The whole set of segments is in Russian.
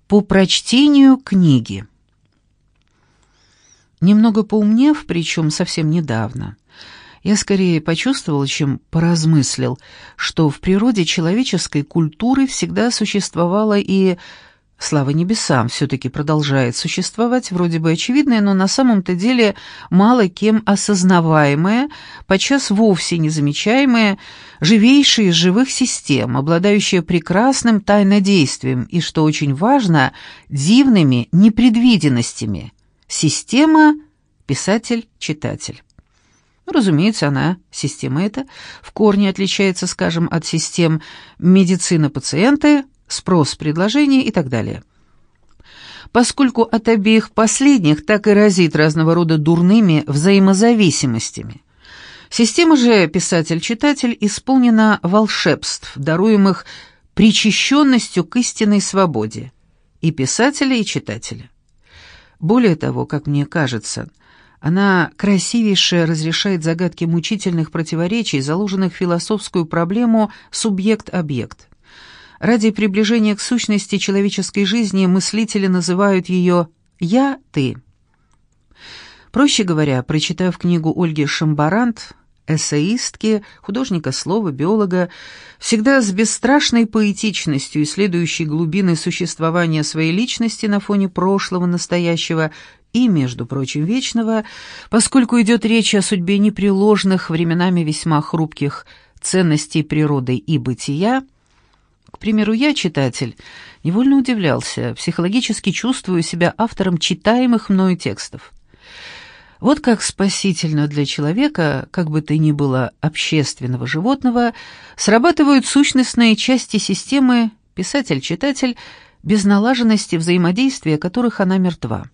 по прочтению книги. Немного поумнев, причем совсем недавно, я скорее почувствовал, чем поразмыслил, что в природе человеческой культуры всегда существовало и, слава небесам, все-таки продолжает существовать, вроде бы очевидное, но на самом-то деле мало кем осознаваемое, подчас вовсе незамечаемое, живейшее из живых систем, обладающее прекрасным тайнодействием и, что очень важно, дивными непредвиденностями. Система писатель-читатель. Разумеется, система эта, в корне отличается, скажем, от систем медицина-пациенты, спрос-предложение и так далее. Поскольку от обеих последних так и разит разного рода дурными взаимозависимостями. Система же писатель-читатель исполнена волшебств, даруемых причащенностью к истинной свободе и писателя, и читателя. Более того, как мне кажется, она красивейше разрешает загадки мучительных противоречий, заложенных в философскую проблему субъект-объект. Ради приближения к сущности человеческой жизни мыслители называют ее «я-ты». Проще говоря, прочитав книгу Ольги Шамбарант, эссеистки, художника слова, биолога, всегда с бесстрашной поэтичностью исследующей глубины существования своей личности на фоне прошлого, настоящего и, между прочим, вечного, поскольку идет речь о судьбе непреложных, временами весьма хрупких ценностей природы и бытия. К примеру, я, читатель, невольно удивлялся, психологически чувствую себя автором читаемых мною текстов. Вот как спасительно для человека, как бы то ни было общественного животного, срабатывают сущностные части системы писатель-читатель, без налаженности взаимодействия которых она мертва.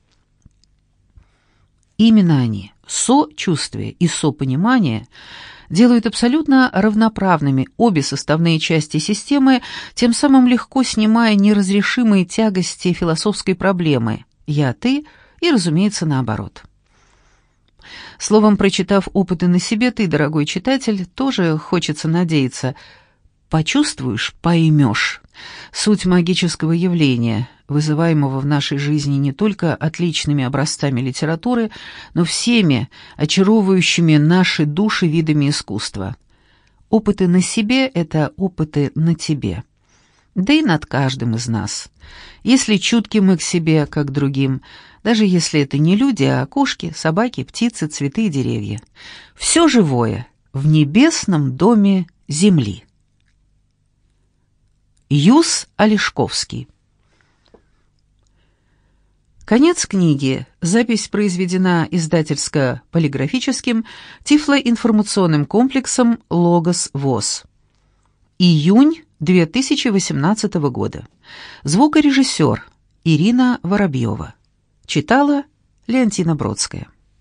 Именно они, сочувствие и сопонимание, делают абсолютно равноправными обе составные части системы, тем самым легко снимая неразрешимые тягости философской проблемы «я-ты» и, разумеется, наоборот. Словом, прочитав опыты на себе, ты, дорогой читатель, тоже, хочется надеяться, почувствуешь, поймешь суть магического явления, вызываемого в нашей жизни не только отличными образцами литературы, но всеми очаровывающими наши души видами искусства. Опыты на себе — это опыты на тебе. Да и над каждым из нас. Если чутки мы к себе, как к другим, даже если это не люди, а кошки, собаки, птицы, цветы и деревья. Все живое в небесном доме земли. Юс Олешковский. Конец книги. Запись произведена издательско-полиграфическим тифлоинформационным комплексом «Логос ВОС». Июнь 2018 года. Звукорежиссер Ирина Воробьева. Читала Леонтина Бродская.